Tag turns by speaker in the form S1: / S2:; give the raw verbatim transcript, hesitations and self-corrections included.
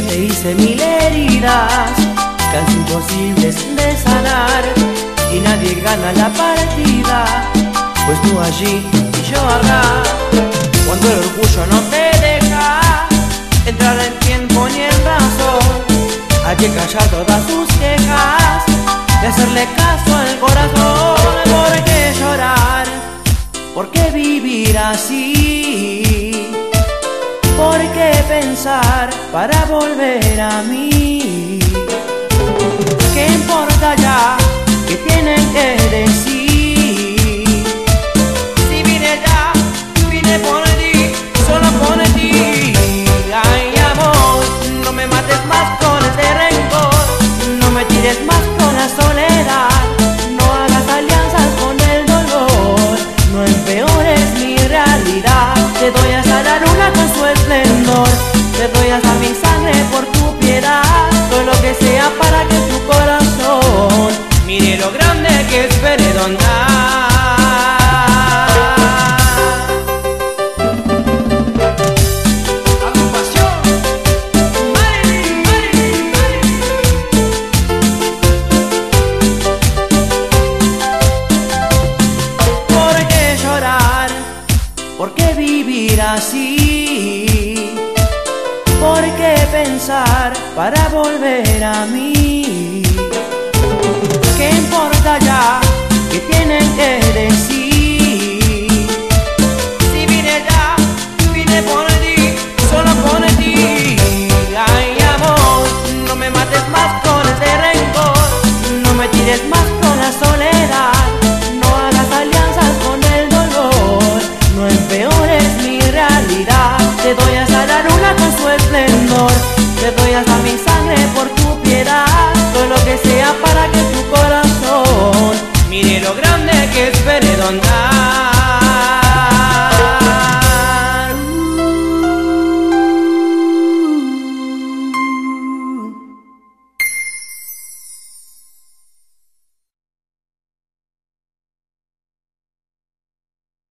S1: que te hice mil heridas, casi imposibles de sanar, y nadie gana la partida, pues tú allí y yo acá. Cuando el orgullo no te deja entrar en tiempo ni en razón, hay que callar todas tus quejas y hacerle caso al corazón. ¿Por qué llorar? ¿Por qué vivir así? ¿Por qué pensar para volver a mí? ¿Qué importa ya? ¿Qué tienen que decir? Si vine ya, vine por ti, solo por ti. Ay, amor, no me mates más con este rencor, no me tires más con la soledad, no hagas alianzas con el dolor, no empeores mi realidad. Te doy hasta la luna con su esplendor, te doy hasta mi sangre por tu piedad, todo lo que sea para que tu corazón mire lo grande que es perdonar. Agrupación Marilyn, Marilyn, Marilyn. ¿Por qué llorar? ¿Por qué vivir así? ¿Por qué pensar para volver a mí? ¿Qué importa ya? ¿Qué tienen que decir? Si vine ya, vine por